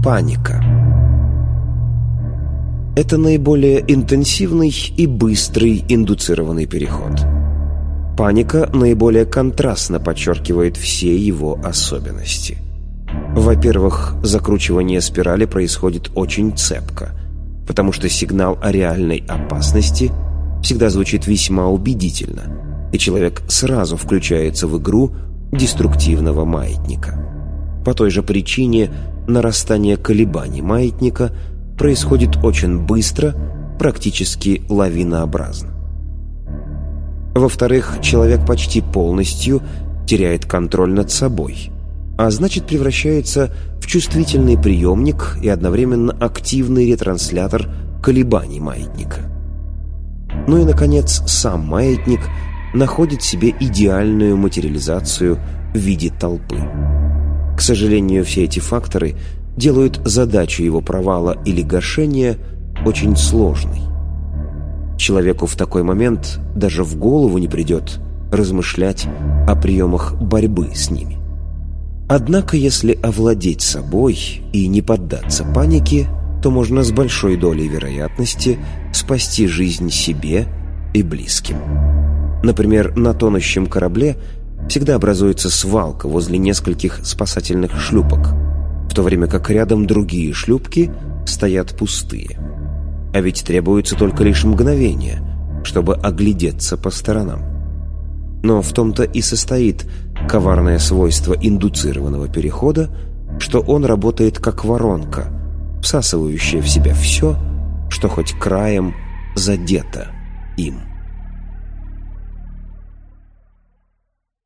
Паника. Это наиболее интенсивный и быстрый индуцированный переход. Паника наиболее контрастно подчеркивает все его особенности. Во-первых, закручивание спирали происходит очень цепко, потому что сигнал о реальной опасности всегда звучит весьма убедительно, и человек сразу включается в игру деструктивного маятника. По той же причине нарастание колебаний маятника происходит очень быстро, практически лавинообразно. Во-вторых, человек почти полностью теряет контроль над собой, а значит превращается в чувствительный приемник и одновременно активный ретранслятор колебаний маятника. Ну и, наконец, сам маятник находит себе идеальную материализацию в виде толпы. К сожалению, все эти факторы делают задачу его провала или гашения очень сложной. Человеку в такой момент даже в голову не придет размышлять о приемах борьбы с ними. Однако, если овладеть собой и не поддаться панике, то можно с большой долей вероятности спасти жизнь себе и близким. Например, на тонущем корабле всегда образуется свалка возле нескольких спасательных шлюпок, в то время как рядом другие шлюпки стоят пустые. А ведь требуется только лишь мгновение, чтобы оглядеться по сторонам. Но в том-то и состоит коварное свойство индуцированного перехода, что он работает как воронка, всасывающая в себя все, что хоть краем задето им.